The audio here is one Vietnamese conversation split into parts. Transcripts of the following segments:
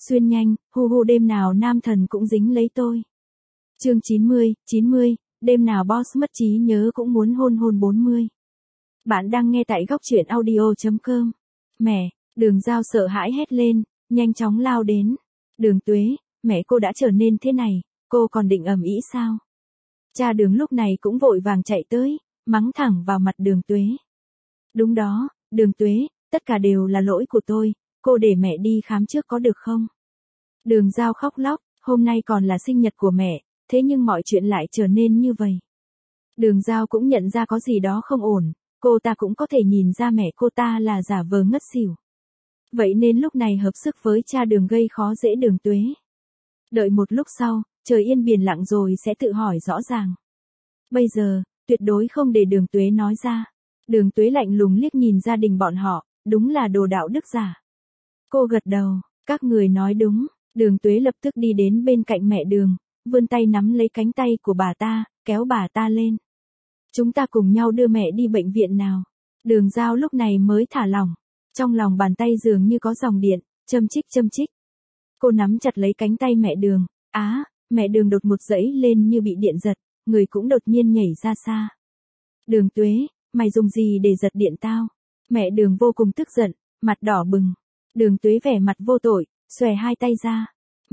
Xuyên nhanh, hu hu đêm nào nam thần cũng dính lấy tôi. Chương 90, đêm nào boss mất trí nhớ cũng muốn hôn hôn 40. Bạn đang nghe tại góc truyện audio.com. Mẹ, Đường Giao sợ hãi hét lên, nhanh chóng lao đến. Đường Tuế, mẹ cô đã trở nên thế này, cô còn định ầm ĩ sao? Cha Đường lúc này cũng vội vàng chạy tới, mắng thẳng vào mặt Đường Tuế. Đúng đó, Đường Tuế, tất cả đều là lỗi của tôi, cô để mẹ đi khám trước có được không? Đường Giao khóc lóc, hôm nay còn là sinh nhật của mẹ, thế nhưng mọi chuyện lại trở nên như vậy. Đường Giao cũng nhận ra có gì đó không ổn, cô ta cũng có thể nhìn ra mẹ cô ta là giả vờ ngất xỉu. Vậy nên lúc này hợp sức với cha Đường gây khó dễ Đường Tuế. Đợi một lúc sau, trời yên biển lặng rồi sẽ tự hỏi rõ ràng. Bây giờ, tuyệt đối không để Đường Tuế nói ra. Đường Tuế lạnh lùng liếc nhìn gia đình bọn họ, đúng là đồ đạo đức giả. Cô gật đầu, các người nói đúng. Đường Tuế lập tức đi đến bên cạnh mẹ Đường, vươn tay nắm lấy cánh tay của bà ta, kéo bà ta lên. Chúng ta cùng nhau đưa mẹ đi bệnh viện nào. Đường Giao lúc này mới thả lỏng. Trong lòng bàn tay dường như có dòng điện, châm chích. Cô nắm chặt lấy cánh tay mẹ Đường. Mẹ Đường đột một dãy lên như bị điện giật, người cũng đột nhiên nhảy ra xa. Đường Tuế, mày dùng gì để giật điện tao? Mẹ Đường vô cùng tức giận, mặt đỏ bừng. Đường Tuế vẻ mặt vô tội, xòe hai tay ra.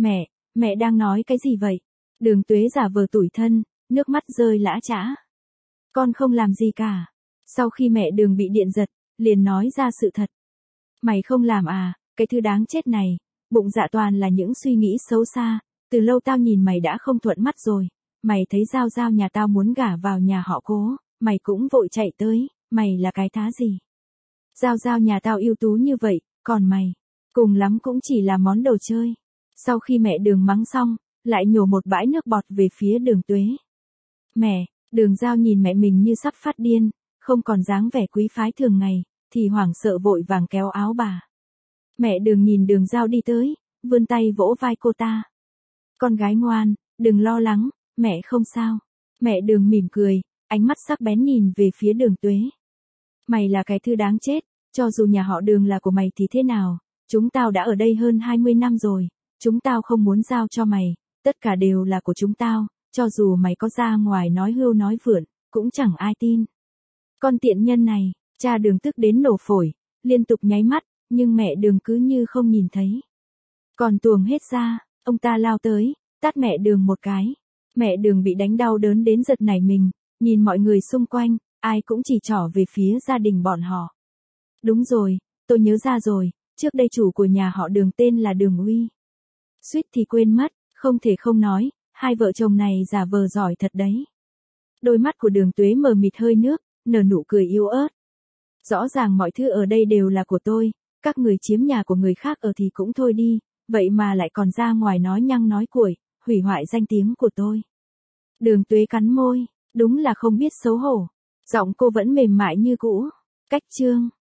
Mẹ đang nói cái gì vậy? Đường Tuế giả vờ tủi thân, nước mắt rơi lã chã. Con không làm gì cả. Sau khi mẹ Đường bị điện giật, liền nói ra sự thật. Mày không làm à, cái thứ đáng chết này, bụng dạ toàn là những suy nghĩ xấu xa, từ lâu tao nhìn mày đã không thuận mắt rồi. Mày thấy Giao Giao nhà tao muốn gả vào nhà họ Cố, mày cũng vội chạy tới, mày là cái thá gì? Giao Giao nhà tao ưu tú như vậy, còn mày, cùng lắm cũng chỉ là món đồ chơi. Sau khi mẹ Đường mắng xong, lại nhổ một bãi nước bọt về phía Đường Tuế. Mẹ, Đường Giao nhìn mẹ mình như sắp phát điên, không còn dáng vẻ quý phái thường ngày, thì hoảng sợ vội vàng kéo áo bà. Mẹ Đường nhìn Đường Giao đi tới, vươn tay vỗ vai cô ta. Con gái ngoan, đừng lo lắng, mẹ không sao. Mẹ Đường mỉm cười, ánh mắt sắc bén nhìn về phía Đường Tuế. Mày là cái thứ đáng chết, cho dù nhà họ Đường là của mày thì thế nào, chúng tao đã ở đây hơn 20 năm rồi, chúng tao không muốn giao cho mày, tất cả đều là của chúng tao, cho dù mày có ra ngoài nói hưu nói vượn, cũng chẳng ai tin. Con tiện nhân này, cha Đường tức đến nổ phổi, liên tục nháy mắt, nhưng mẹ Đường cứ như không nhìn thấy. Còn tuồng hết ra, ông ta lao tới, tát mẹ Đường một cái. Mẹ Đường bị đánh đau đớn đến giật nảy mình, nhìn mọi người xung quanh, ai cũng chỉ trỏ về phía gia đình bọn họ. Đúng rồi, tôi nhớ ra rồi, trước đây chủ của nhà họ Đường tên là Đường Uy. Suýt thì quên mất, không thể không nói, hai vợ chồng này giả vờ giỏi thật đấy. Đôi mắt của Đường Tuế mờ mịt hơi nước, nở nụ cười yếu ớt. Rõ ràng mọi thứ ở đây đều là của tôi, các người chiếm nhà của người khác ở thì cũng thôi đi, vậy mà lại còn ra ngoài nói nhăng nói cuội, hủy hoại danh tiếng của tôi. Đường Tuế cắn môi, đúng là không biết xấu hổ. Giọng cô vẫn mềm mại như cũ. Cách chương